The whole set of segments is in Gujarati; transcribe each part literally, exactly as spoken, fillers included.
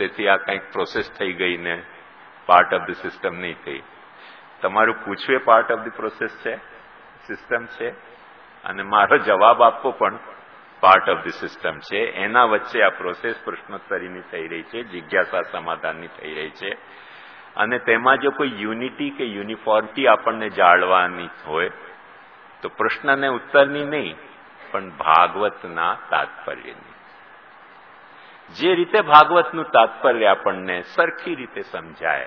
તેથી આ કંઈક પ્રોસેસ થઈ ગઈ ને પાર્ટ ઓફ ધ સિસ્ટમ નહીં થઈ. તમારું પૂછવું એ પાર્ટ ઓફ ધ પ્રોસેસ છે, સિસ્ટમ છે, અને મારો જવાબ આપવો પણ પાર્ટ ઓફ ધ સિસ્ટમ છે. એના વચ્ચે આ પ્રોસેસ પ્રશ્નોત્તરીની થઈ રહી છે, જિજ્ઞાસા સમાધાનની થઈ રહી છે. અને તેમાં જો કોઈ યુનિટી કે યુનિફોર્મિટી આપણને જાળવાની હોય તો પ્રશ્નને ઉત્તરની નહીં, પણ ભાગવતના તાત્પર્યની. જે રીતે ભાગવતનું તાત્પર્ય આપણને સરખી રીતે સમજાય,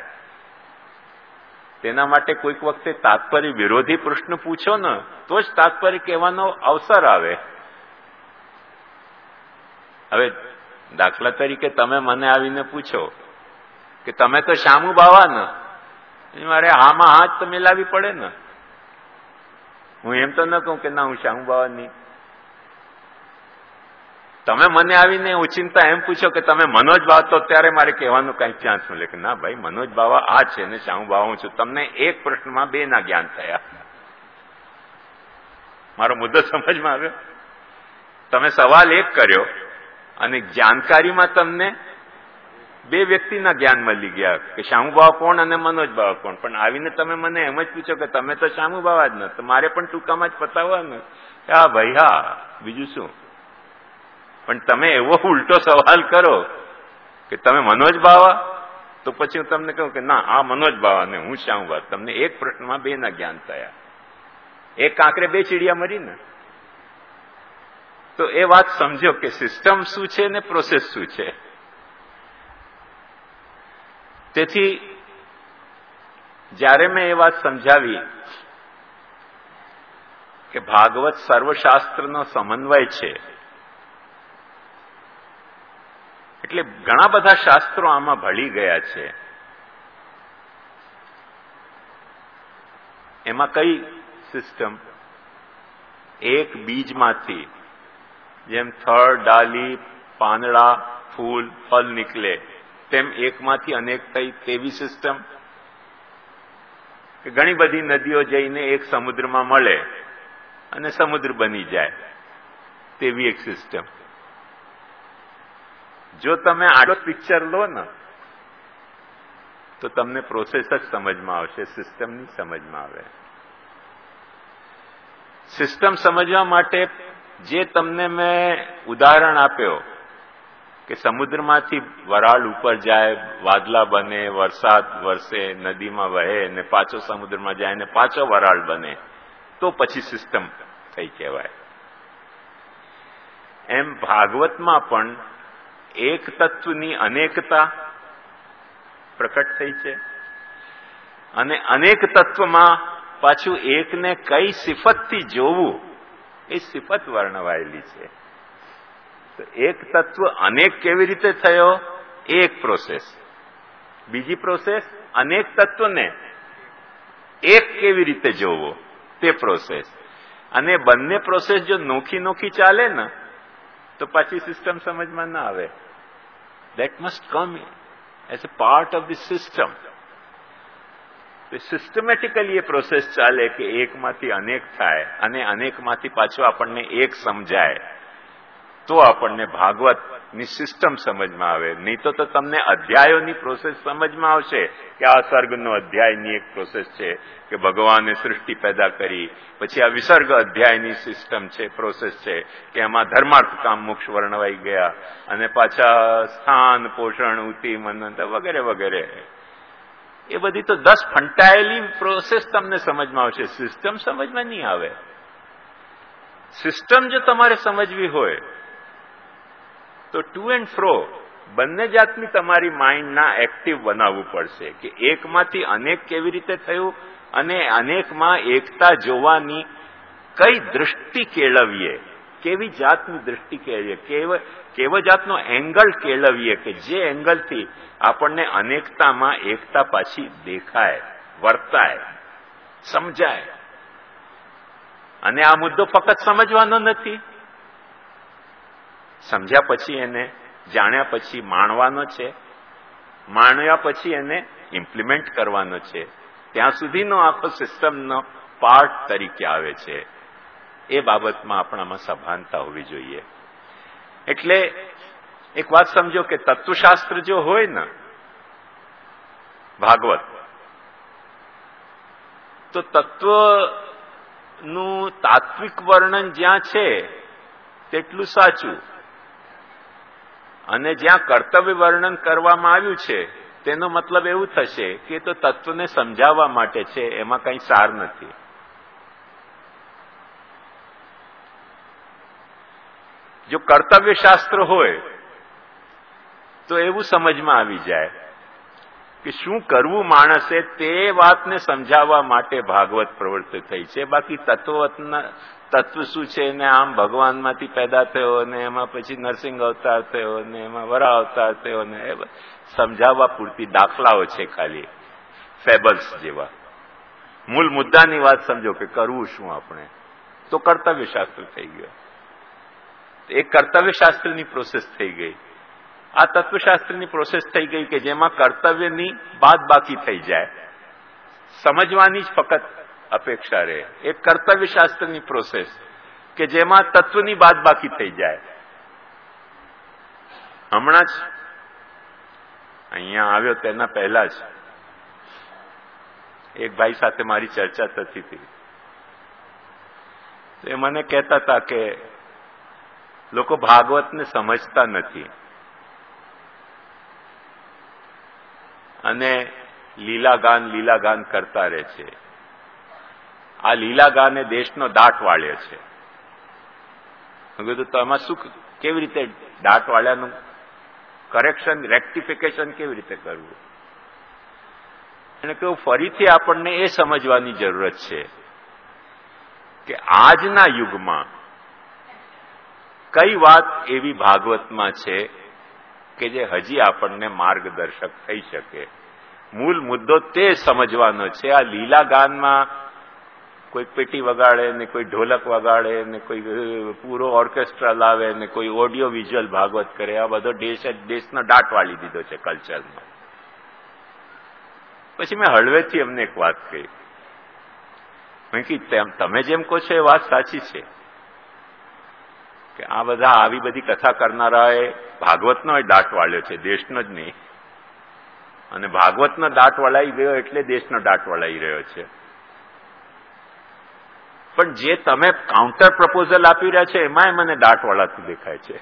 તેના માટે કોઈક વખતે તાત્પર્ય વિરોધી પ્રશ્ન પૂછો ને તો જ તાત્પર્ય કહેવાનો અવસર આવે. હવે દાખલા તરીકે તમે મને આવીને પૂછો કે તમે તો શામુ બાવા ને, મારે હામાં હાથ તો મિલાવી પડે ને. હું એમ તો ન કહું કે ના હું શામુ બાવા નહીં. તમે મને આવીને ઓચિંતા એમ પૂછો કે તમે મનોજ બાવા, તો ત્યારે મારે કહેવાનું કઈ ચાન્સ મળે કે ના ભાઈ મનોજ બાવા આ છે ને શામુ બાવા હું છું. તમને એક પ્રશ્નમાં બે ના જ્ઞાન થયા. મારો મુદ્દો સમજમાં આવ્યો? તમે સવાલ એક કર્યો અને જાણકારીમાં તમને બે વ્યક્તિના જ્ઞાન મળી ગયા કે શામુ બાવા કોણ અને મનોજ બાવા કોણ. પણ આવીને તમે મને એમ જ પૂછો કે તમે તો શામુ બાવા જ ન, તો મારે પણ ટૂંકામાં જ પતાવવા ને હા ભાઈ હા, બીજું શું. પણ તમે એવો ઉલટો સવાલ કરો કે તમે મનોજ બાવા, તો પછી હું તમને કહું કે ના આ મનોજ બાવા ને હું શામુ બાવા. તમને એક પ્રશ્નમાં બે ના જ્ઞાન થયા. એક કાંકરે બે ચીડિયા મરી ને. તો એ વાત સમજો કે સિસ્ટમ શું છે ને પ્રોસેસ શું છે. તેથી જ્યારે મેં એ વાત સમજાવી કે ભાગવત સર્વશાસ્ત્રનો સમન્વય છે, એટલે ઘણા બધા શાસ્ત્રો આમાં ભળી ગયા છે. એમાં કઈ સિસ્ટમ? એક બીજમાંથી જેમ થડ, ડાલી, પાંદડા, ફૂલ, ફળ નીકળે, તેમ એકમાંથી અનેક થઈ તેવી સિસ્ટમ. કે ઘણી બધી નદીઓ જઈને એક સમુદ્રમાં મળે અને સમુદ્ર બની જાય તેવી એક સિસ્ટમ. જો તમે આટલો પિક્ચર લો ને તો તમને પ્રોસેસ જ સમજમાં આવશે, સિસ્ટમની સમજમાં આવે. સિસ્ટમ સમજવા માટે જે તમને મેં ઉદાહરણ આપ્યો કે સમુદ્રમાંથી વરાળ ઉપર જાય, વાદળા બને, વરસાદ વરસે, નદીમાં વહે ને પાછો સમુદ્રમાં જાય ને પાછો વરાળ બને, તો પછી સિસ્ટમ થઈ કહેવાય. એમ ભાગવતમાં પણ એક તત્વની અનેકતા પ્રકટ થઈ છે અને અનેક તત્વમાં પાછું એકને કઈ સિફતથી જોવું એ સિફત વર્ણવાયેલી છે. તો એક તત્વ અનેક કેવી રીતે થયો એ એક પ્રોસેસ. બીજી પ્રોસેસ અનેક તત્વને એક કેવી રીતે જોવો તે પ્રોસેસ. અને બંને પ્રોસેસ જો નોખી નોખી ચાલે ને તો પાછી સિસ્ટમ સમજમાં ના આવે. That must come as a part of the system. Systematically એ પ્રોસેસ ચાલે કે એકમાંથી અનેક થાય અને અનેકમાંથી પાછું આપણને એક સમજાય, તો આપણને ભાગવતની સિસ્ટમ સમજમાં આવે. નહીં તો તો તમને અધ્યાયોની પ્રોસેસ સમજમાં આવશે કે આ સર્ગનો અધ્યાયની એક પ્રોસેસ છે કે ભગવાને સૃષ્ટિ પેદા કરી, પછી આ વિસર્ગ અધ્યાયની સિસ્ટમ છે, પ્રોસેસ છે કે એમાં ધર્માર્થ કામ મોક્ષ વર્ણવાઈ ગયા અને પાછા સ્થાન, પોષણ, ઉતિ, મનંત વગેરે વગેરે. એ બધી તો દસ ફંટાયેલી પ્રોસેસ તમને સમજમાં આવશે, સિસ્ટમ સમજમાં નહીં આવે. સિસ્ટમ જો તમારે સમજવી હોય તો ટુ એન્ડ ફ્રો બંને જાતની તમારી માઇન્ડના એક્ટિવ બનાવવું પડશે કે એકમાંથી અનેક કેવી રીતે થયું અને અનેકમાં એકતા જોવાની કઈ દૃષ્ટિ કેળવીએ, કેવી જાતની દૃષ્ટિ કેળવીએ, કેવ કેવો જાતનો એંગલ કેળવીએ કે જે એંગલથી આપણને અનેકતામાં એકતા પાછી દેખાય, વર્તાય, સમજાય. અને આ મુદ્દો ફક્ત સમજવાનો નથી, સમજ્યા પછી એને જાણ્યા પછી માણવાનો છે, માણ્યા પછી એને ઇમ્પ્લિમેન્ટ કરવાનો છે. ત્યાં સુધીનો આખો સિસ્ટમનો પાર્ટ તરીકે આવે છે. એ બાબતમાં આપણામાં સભાનતા હોવી જોઈએ. એટલે એક વાત સમજો કે તત્વશાસ્ત્ર જો હોય ને ભાગવત, તો તત્વનું તાત્વિક વર્ણન જ્યાં છે તેટલું સાચું, અને જ્યાં કર્તવ્ય વર્ણન કરવામાં આવ્યું છે તેનો મતલબ એવું થશે કે તો તત્વને સમજાવવા માટે છે, એમાં કંઈ સાર નથી. જો કર્તવ્ય શાસ્ત્ર હોય તો એવું સમજમાં આવી જાય કે શું કરવું માણસે તે વાતને સમજાવવા માટે ભાગવત પ્રવૃત્તિ થઈ છે. બાકી તત્વના તત્વ શું છે ને આમ ભગવાનમાંથી પેદા થયો ને એમાં પછી નરસિંહ અવતાર થયો ને એમાં વરા અવતાર થયો ને એ સમજાવવા પૂરતી દાખલાઓ છે, ખાલી ફેબલ્સ જેવા. મૂળ મુદ્દાની વાત સમજો કે કરવું શું આપણે, તો કર્તવ્ય શાસ્ત્ર થઈ ગયો. એ કર્તવ્ય શાસ્ત્રની પ્રોસેસ થઈ ગઈ. આ તત્વશાસ્ત્રની પ્રોસેસ થઈ ગઈ કે જેમાં કર્તવ્યની બાદ બાકી થઈ જાય, સમજવાની જ ફક્ત અપેક્ષા રહે. એક કર્તવ્ય શાસ્ત્રની પ્રોસેસ કે જેમાં તત્વની બાદ બાકી થઈ જાય. હમણાં જ અહીંયા આવ્યો તેના પહેલા જ એક ભાઈ સાથે મારી ચર્ચા થતી હતી. એ મને કહેતા હતા કે લોકો ભાગવતને સમજતા નથી અને લીલાગાન લીલાગાન કરતા રહે છે. આ લીલાગાને દેશનો દાટ વાળ્યો છે. મેં કીધું તો એમાં શું, કેવી રીતે દાટ વાળ્યાનું કરેક્શન, રેક્ટિફિકેશન કેવી રીતે કરવું? એને કહ્યું ફરીથી આપણને એ સમજવાની જરૂરત છે કે આજના યુગમાં કઈ વાત એવી ભાગવતમાં છે કે જે હજી આપણને માર્ગદર્શક થઈ શકે. મૂળ મુદ્દો તે સમજવાનો છે. આ લીલા ગાનમાં કોઈ પેટી વગાડે ને કોઈ ઢોલક વગાડે ને કોઈ પૂરો ઓર્કેસ્ટ્રા લાવે ને કોઈ ઓડિયો વિઝ્યુઅલ ભાગવત કરે, આ બધો દેશ દેશનો દાટ વાળી દીધો છે કલ્ચરમાં. પછી મેં હળવેથી એમને એક વાત કહી. મેં કીધું તમે જેમ કહો છો એ વાત સાચી છે કે આ બધા આવી બધી કથા કરનારાએ ભાગવતનો દાટ વાળ્યો છે, દેશનો જ નહીં. અને ભાગવતનો દાટ વળાઈ ગયો એટલે દેશનો દાટ વળાઈ રહ્યો છે. પણ જે તમે કાઉન્ટર પ્રપોઝલ આપી રહ્યા છે એમાંય મને દાટ વળાતું દેખાય છે.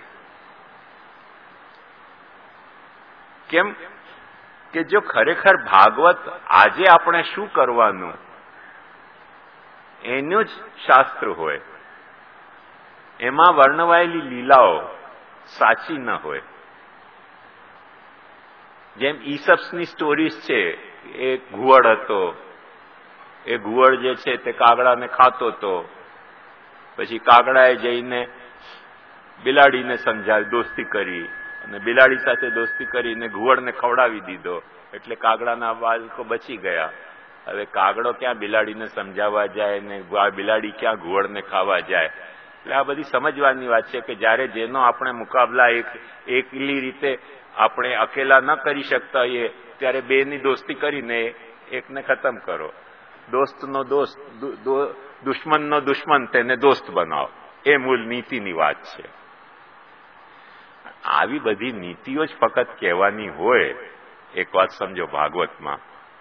કેમ કે જો ખરેખર ભાગવત આજે આપણે શું કરવાનું એનું જ શાસ્ત્ર હોય, એમાં વર્ણવાયેલી લીલાઓ સાચી ન હોય. જેમ ઈસપ્સની સ્ટોરીઝ છે, એ ઘુવડ હતો, એ ઘુવડ જે છે તે કાગડાને ખાતો હતો, પછી કાગડાએ જઈને બિલાડીને સમજાવી, દોસ્તી કરી, અને બિલાડી સાથે દોસ્તી કરીને ઘુવડને ખવડાવી દીધો, એટલે કાગડાના બાળકો બચી ગયા. હવે કાગડો ક્યાં બિલાડીને સમજાવવા જાય ને બિલાડી ક્યાં ઘુવડને ખાવા જાય? એટલે આ બધી સમજવાની વાત છે કે જ્યારે જેનો આપણે મુકાબલા એક એકલી રીતે આપણે અકેલા ન કરી શકતા હોઈએ ત્યારે બેની દોસ્તી કરીને એકને ખતમ કરો. દોસ્તનો દોસ્ત, દુશ્મનનો દુશ્મન તેને દોસ્ત બનાવો, એ મૂળ નીતિની વાત છે. આવી બધી નીતિઓ જ ફક્ત કહેવાની હોય. એક વાત સમજો ભાગવતમાં,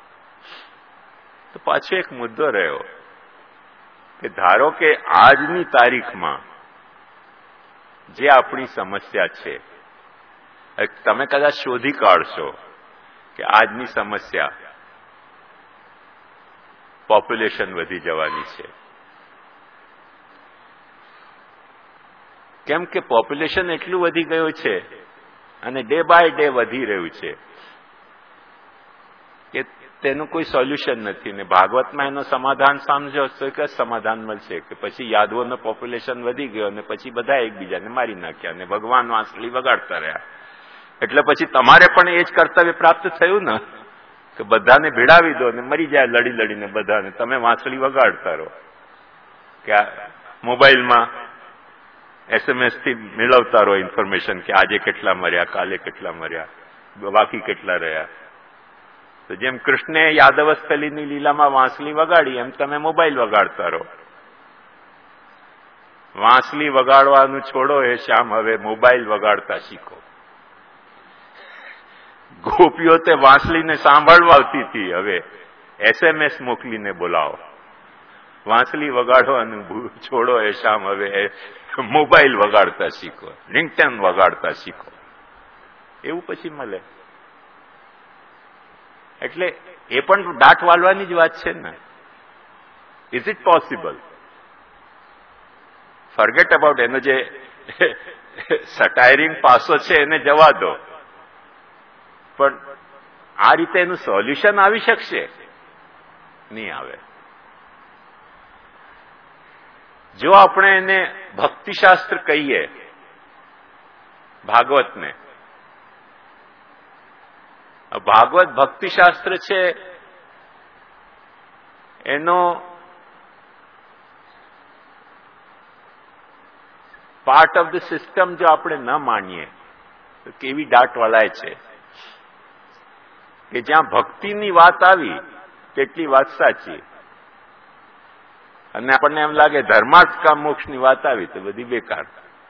તો પાછો એક મુદ્દો રહ્યો કે ધારો કે આજની તારીખમાં જે આપણી સમસ્યા છે, તમે કદાચ શોધી કાઢશો કે આજની સમસ્યા પોપ્યુલેશન વધી જવાની છે. કેમ કે પોપ્યુલેશન એટલું વધી ગયું છે અને ડે બાય ડે વધી રહ્યું છે કે તેનું કોઈ સોલ્યુશન નથી. ને ભાગવતમાં એનો સમાધાન સમજો તો એક જ સમાધાન મળશે કે પછી યાદવોનો પોપ્યુલેશન વધી ગયો અને પછી બધા એકબીજાને મારી નાખ્યા અને ભગવાન વાંસળી વગાડતા રહ્યા. એટલે પછી તમારે પણ એ જ કર્તવ્ય પ્રાપ્ત થયું ને કે બધાને ભેળાવી દો ને મરી જાય લડી લડીને બધાને, તમે વાંસળી વગાડતા રહો. કે મોબાઈલમાં એસએમએસ થી મેળવતા રહો ઇન્ફોર્મેશન કે આજે કેટલા મર્યા, કાલે કેટલા મર્યા, બાકી કેટલા રહ્યા. તો જેમ કૃષ્ણે યાદવસ્થલીની લીલામાં વાંસળી વગાડી એમ તમે મોબાઈલ વગાડતા રહો. વાંસળી વગાડવાનું છોડો એ શ્યામ, હવે મોબાઈલ વગાડતા શીખો. ગોપીઓ તે વાંસળીને સાંભળવા આવતી હતી, હવે એસએમએસ મોકલીને બોલાવો. વાંસળી વગાડવાનું છોડો એ શામ, હવે મોબાઈલ વગાડતા શીખો, રિંગટોન વગાડતા શીખો. એવું પછી મળે. એટલે એ પણ દાટ વાળવાની જ વાત છે ને. Is it possible? Forget about એનો જે સટાયરિંગ પાસો છે એને જવા દો, પણ આ રીતે એનું સોલ્યુશન આવી શકશે? નહીં આવે. જો આપણે એને ભક્તિશાસ્ત્ર કહીએ, ભાગવતને, ભાગવત ભક્તિશાસ્ત્ર છે, એનો પાર્ટ ઓફ ધ સિસ્ટમ જો આપણે ન માનીએ તો કેવી દાટ વળાય છે કે જ્યાં ભક્તિની વાત આવી તેટલી વાત સાચી, અને આપણને એમ લાગે ધર્માર્થ કામ મોક્ષની વાત આવી તો બધી બેકાર.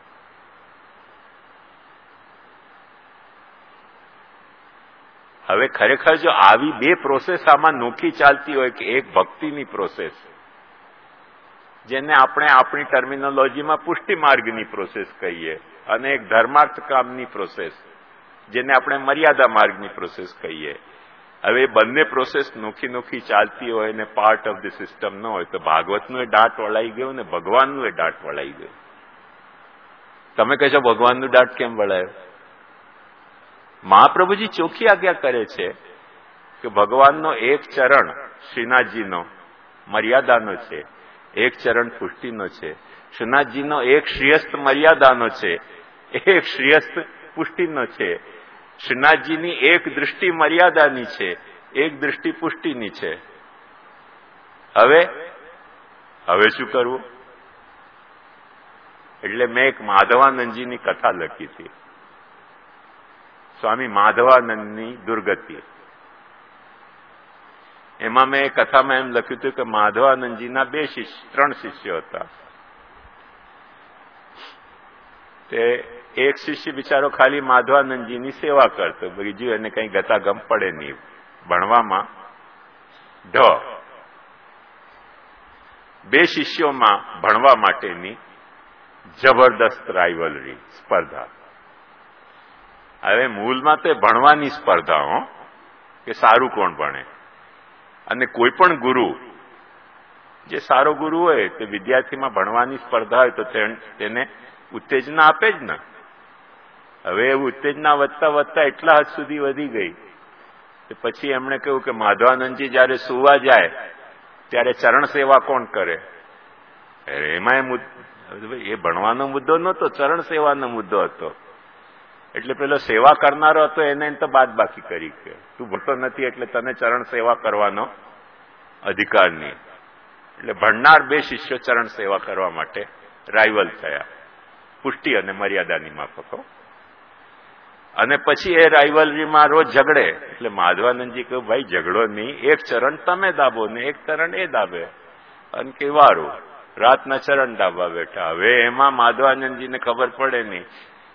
હવે ખરેખર જો આવી બે પ્રોસેસ આમાં નોખી ચાલતી હોય કે એક ભક્તિની પ્રોસેસ, જેને આપણે આપણી ટર્મિનોલોજીમાં પુષ્ટિ માર્ગની પ્રોસેસ કહીએ, અને એક ધર્માર્થ કામની પ્રોસેસ જેને આપણે મર્યાદા માર્ગની પ્રોસેસ કહીએ. હવે બંને પ્રોસેસ નોખી નોખી ચાલતી હોય અને પાર્ટ ઓફ ધ સિસ્ટમ ન હોય તો ભાગવતનું એ દાટ વળાઈ ગયું ને ભગવાનનું એ દાટ વળાઈ ગયું. તમે કહેશો ભગવાનનું દાટ કેમ વળાયો? મહાપ્રભુજી ચોખ્ખી આજ્ઞા કરે છે કે ભગવાનનો એક ચરણ શ્રીનાથજીનો મર્યાદાનો છે, એક ચરણ પુષ્ટિનો છે. શ્રીનાથજીનો એક શ્રીયસ્ત મર્યાદાનો છે, એક શ્રીયસ્ત પુષ્ટિનો છે. શ્રીનાથજીની એક દૃષ્ટિ મર્યાદાની છે, એક દૃષ્ટિ પુષ્ટિની છે. હવે હવે શું કરવું? એટલે મેં એક માધવાનંદજીની કથા લખી હતી, સ્વામી માધવાનંદની દુર્ગતિ. એમાં મેં કથામાં એમ લખ્યું હતું કે માધવાનંદજીના બે શિષ્ય ત્રણ શિષ્યો હતા. તે એક શિષ્ય બિચારો ખાલી માધવાનંદજીની સેવા કરતો, બીજું એને કઈ ગતાગમ પડે નહીં, ભણવામાં ઢ. બે શિષ્યોમાં ભણવા માટેની જબરદસ્ત રાઇવલરી, સ્પર્ધા. હવે મૂળમાં તો ભણવાની સ્પર્ધા હો, કે સારું કોણ ભણે. અને કોઈ પણ ગુરુ જે સારો ગુરુ હોય તે વિદ્યાર્થીમાં ભણવાની સ્પર્ધા હોય તો તેને ઉત્તેજના આપે જ ને. હવે એ ઉત્તેજના વધતા વધતા એટલા હદ સુધી વધી ગઈ કે પછી એમણે કહ્યું કે માધવાનંદજી જયારે સુવા જાય ત્યારે ચરણ સેવા કોણ કરે? એમાં એ ભણવાનો મુદ્દો નહોતો, ચરણ સેવાનો મુદ્દો હતો. એટલે પેલો સેવા કરનારો હતો એને તો બાદ બાકી કરી કે તું ભણતો નથી એટલે તને ચરણ સેવા કરવાનો અધિકાર નહીં. એટલે ભણનાર બે શિષ્યો ચરણ સેવા કરવા માટે રાઇવલ થયા, પુષ્ટિ અને મર્યાદાની માફકો. અને પછી એ રાઇવલરીમાં રોજ ઝઘડે. એટલે માધવાનંદજી કહ્યું ભાઈ ઝઘડો નહીં, એક ચરણ તમે દાબો ને એક ચરણ એ દાબે. અને કે વારું રાતના ચરણ દાબવા બેઠા. હવે એમાં માધવાનંદજીને ખબર પડે નહીં,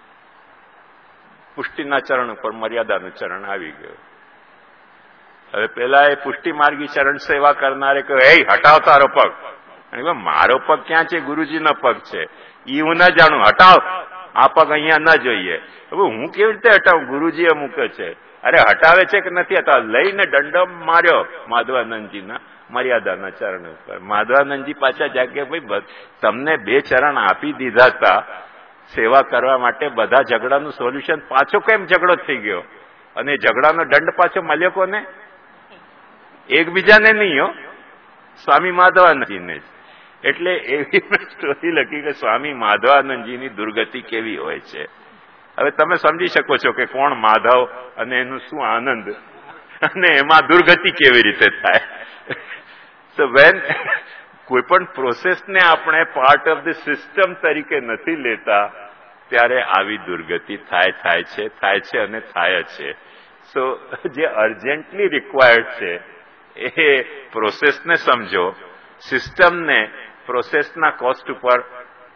પુષ્ટિના ચરણ ઉપર મર્યાદાનું ચરણ આવી ગયું. હવે પેલા એ પુષ્ટિ માર્ગી ચરણ સેવા કરનારે કહ્યું હે હટાવ તારો પગ. અને મારો પગ ક્યાં છે? ગુરુજીનો પગ છે. ઈ હું ના જાણું, હટાવ આ પગ અહીંયા ન જોઈએ. હવે હું કેવી રીતે હટાવું? ગુરુજીએ મૂક્યો છે. અરે હટાવે છે કે નથી હટાવ? લઈને દંડો માર્યો માધવાનંદજીના મર્યાદાના ચરણ ઉપર. માધવાનંદજી પાછા જાગે ભાઈ તમને બે ચરણ આપી દીધા હતા સેવા કરવા માટે, બધા ઝઘડાનું સોલ્યુશન પાછો કેમ ઝઘડો થઈ ગયો? અને ઝઘડાનો દંડ પાછો મળ્યો કોને? એકબીજાને નહીં હો, સ્વામી માધવાનંદજીને જ. એટલે એવી સ્ટોરી લખી કે સ્વામી માધવાનંદજીની દુર્ગતિ કેવી હોય છે. હવે તમે સમજી શકો છો કે કોણ માધવ અને એનું શું આનંદ, અને એમાં દુર્ગતિ કેવી રીતે થાય. તો વેન કોઈ પણ પ્રોસેસને આપણે પાર્ટ ઓફ ધ સિસ્ટમ તરીકે નથી લેતા ત્યારે આવી દુર્ગતિ થાય થાય છે થાય છે અને થાય છે. સો જે અર્જન્ટલી રિક્વાયર્ડ છે એ પ્રોસેસને સમજો, સિસ્ટમને પ્રોસેસના કોસ્ટ ઉપર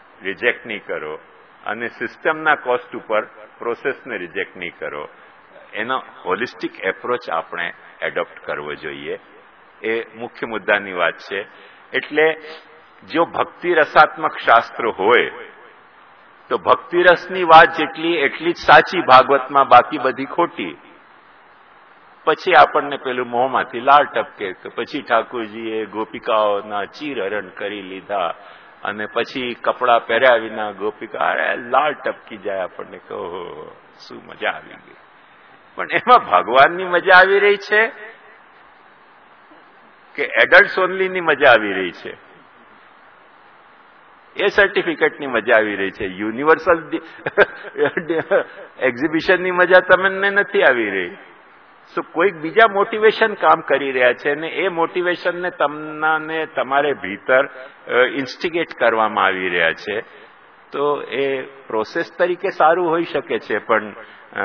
રિજેક્ટ નહીં કરો અને સિસ્ટમના કોસ્ટ ઉપર પ્રોસેસને રિજેક્ટ નહીં કરો. એનો હોલિસ્ટિક એપ્રોચ આપણે એડોપ્ટ કરવો જોઈએ. એ મુખ્ય મુદ્દાની વાત છે. એટલે જો ભક્તિ રસાત્મક શાસ્ત્ર હોય તો ભક્તિરસની વાત જેટલી એટલી જ સાચી ભાગવતમાં, બાકી બધી ખોટી. પછી આપણને પેલું મોંમાંથી લાળ ટપકે કે પછી ઠાકોરજીએ ગોપિકાઓના ચીરહરણ કરી લીધા અને પછી કપડા પહેર્યા વિના ગોપિકા અરે લાળ ટપકી જાય આપણને કહો શું મજા આવી ગઈ. પણ એમાં ભગવાનની મજા આવી રહી છે કે એડલ્ટ ઓનલીની મજા આવી રહી છે? એ સર્ટિફિકેટની મજા આવી રહી છે. યુનિવર્સલ એક્ઝિબિશનની મજા તમને નથી આવી રહી. સો કોઈક બીજા મોટિવેશન કામ કરી રહ્યા છે અને એ મોટિવેશનને તમને તમારે ભીતર ઇન્સ્ટિગેટ કરવામાં આવી રહ્યા છે. તો એ પ્રોસેસ તરીકે સારું હોઈ શકે છે, પણ